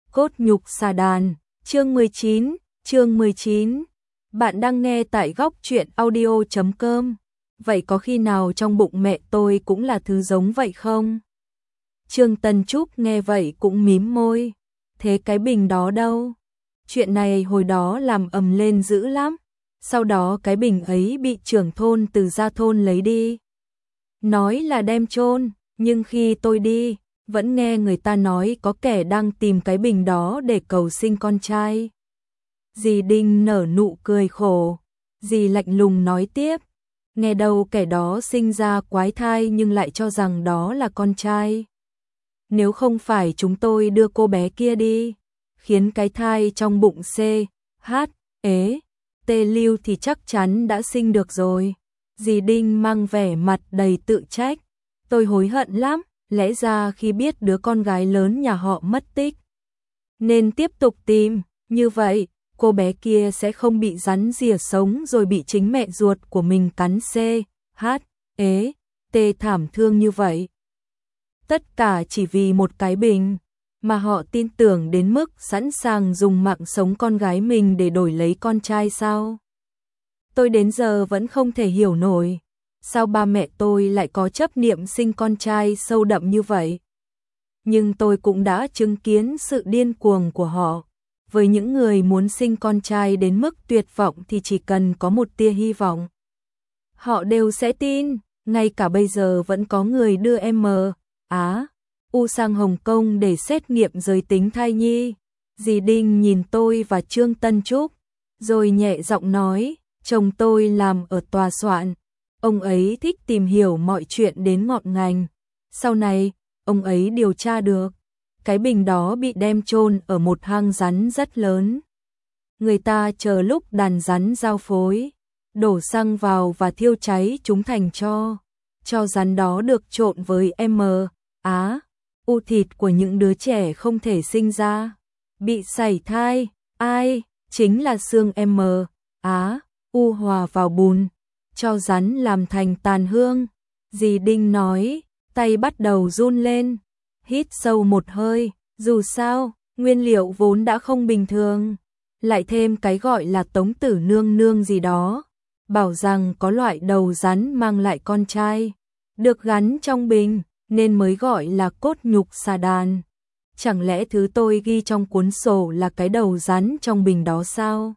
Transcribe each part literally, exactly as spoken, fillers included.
Cốt nhục xà đàn, chương mười chín, chương mười chín. Bạn đang nghe tại góc truyện audio chấm com. Vậy có khi nào trong bụng mẹ tôi cũng là thứ giống vậy không? Trương Tân Trúc nghe vậy cũng mím môi. Thế cái bình đó đâu? Chuyện này hồi đó làm ầm lên dữ lắm. Sau đó cái bình ấy bị trưởng thôn từ gia thôn lấy đi. Nói là đem chôn, nhưng khi tôi đi, vẫn nghe người ta nói có kẻ đang tìm cái bình đó để cầu sinh con trai. Dì Đinh nở nụ cười khổ, dì lạnh lùng nói tiếp, nghe đâu kẻ đó sinh ra quái thai nhưng lại cho rằng đó là con trai. Nếu không phải chúng tôi đưa cô bé kia đi, khiến cái thai trong bụng C, H, ế, T lưu thì chắc chắn đã sinh được rồi. Dì Đinh mang vẻ mặt đầy tự trách, tôi hối hận lắm. Lẽ ra khi biết đứa con gái lớn nhà họ mất tích, nên tiếp tục tìm, như vậy, cô bé kia sẽ không bị rắn rỉa sống rồi bị chính mẹ ruột của mình cắn C, H, ế, T thảm thương như vậy. Tất cả chỉ vì một cái bình, mà họ tin tưởng đến mức sẵn sàng dùng mạng sống con gái mình để đổi lấy con trai sao? Tôi đến giờ vẫn không thể hiểu nổi. Sao ba mẹ tôi lại có chấp niệm sinh con trai sâu đậm như vậy? Nhưng tôi cũng đã chứng kiến sự điên cuồng của họ. Với những người muốn sinh con trai đến mức tuyệt vọng thì chỉ cần có một tia hy vọng, họ đều sẽ tin. Ngay cả bây giờ vẫn có người đưa em Á U sang Hồng Kông để xét nghiệm giới tính thai nhi. Dì Đinh nhìn tôi và Trương Tân Trúc, rồi nhẹ giọng nói, chồng tôi làm ở tòa soạn. Ông ấy thích tìm hiểu mọi chuyện đến ngọn ngành. Sau này, ông ấy điều tra được, cái bình đó bị đem chôn ở một hang rắn rất lớn. Người ta chờ lúc đàn rắn giao phối, đổ xăng vào và thiêu cháy chúng thành tro. Cho rắn đó được trộn với M, Á, U thịt của những đứa trẻ không thể sinh ra, bị sảy thai, ai, chính là xương M, Á, U hòa vào bùn, cho rắn làm thành tàn hương. Dì Đinh nói, tay bắt đầu run lên, hít sâu một hơi, dù sao, nguyên liệu vốn đã không bình thường, lại thêm cái gọi là Tống Tử Nương Nương gì đó, bảo rằng có loại đầu rắn mang lại con trai, được gắn trong bình, nên mới gọi là cốt nhục xà đàn. Chẳng lẽ thứ tôi ghi trong cuốn sổ là cái đầu rắn trong bình đó sao?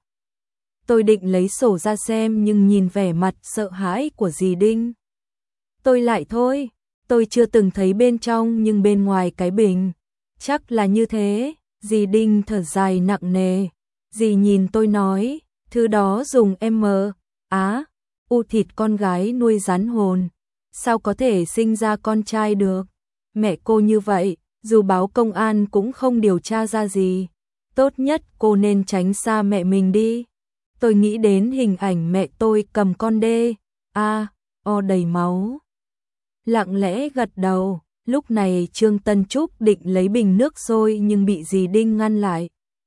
Tôi định lấy sổ ra xem nhưng nhìn vẻ mặt sợ hãi của dì Đinh. Tôi lại thôi, tôi chưa từng thấy bên trong nhưng bên ngoài cái bình, chắc là như thế. Dì Đinh thở dài nặng nề, dì nhìn tôi nói, thứ đó dùng M, Á, U thịt con gái nuôi rắn hồn, sao có thể sinh ra con trai được? Mẹ cô như vậy, dù báo công an cũng không điều tra ra gì, tốt nhất cô nên tránh xa mẹ mình đi. Tôi nghĩ đến hình ảnh mẹ tôi cầm con đê, a, o đầy máu. Lặng lẽ gật đầu, lúc này Trương Tân Trúc định lấy bình nước sôi nhưng bị dì Đinh ngăn lại.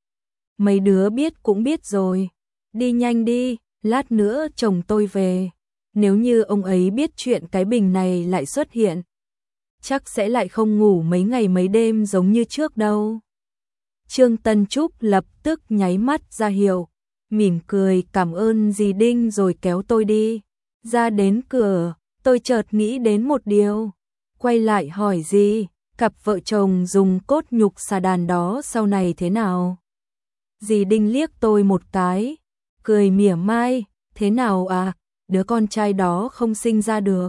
Mấy đứa biết cũng biết rồi, đi nhanh đi, lát nữa chồng tôi về. Nếu như ông ấy biết chuyện cái bình này lại xuất hiện, chắc sẽ lại không ngủ mấy ngày mấy đêm giống như trước đâu. Trương Tân Trúc lập tức nháy mắt ra hiệu, mỉm cười cảm ơn dì Đinh rồi kéo tôi đi. Ra đến cửa, tôi chợt nghĩ đến một điều, quay lại hỏi dì, cặp vợ chồng dùng cốt nhục xà đàn đó sau này thế nào? Dì Đinh liếc tôi một cái, cười mỉa mai, thế nào à, đứa con trai đó không sinh ra được.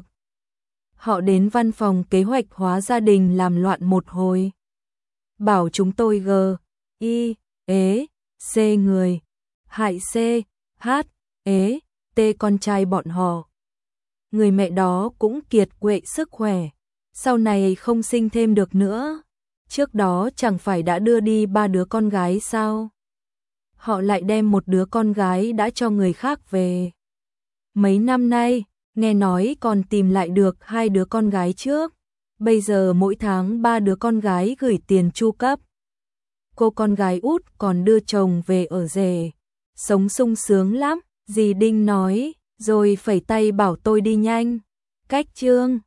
Họ đến văn phòng kế hoạch hóa gia đình làm loạn một hồi, bảo chúng tôi G, I, ế, C người, hại C, H, ế, T con trai bọn họ. Người mẹ đó cũng kiệt quệ sức khỏe, sau này không sinh thêm được nữa. Trước đó chẳng phải đã đưa đi ba đứa con gái sao? Họ lại đem một đứa con gái đã cho người khác về. Mấy năm nay, nghe nói còn tìm lại được hai đứa con gái trước. Bây giờ mỗi tháng ba đứa con gái gửi tiền chu cấp. Cô con gái út còn đưa chồng về ở rể, sống sung sướng lắm. Dì Đinh nói, rồi phẩy tay bảo tôi đi nhanh. Cách Trương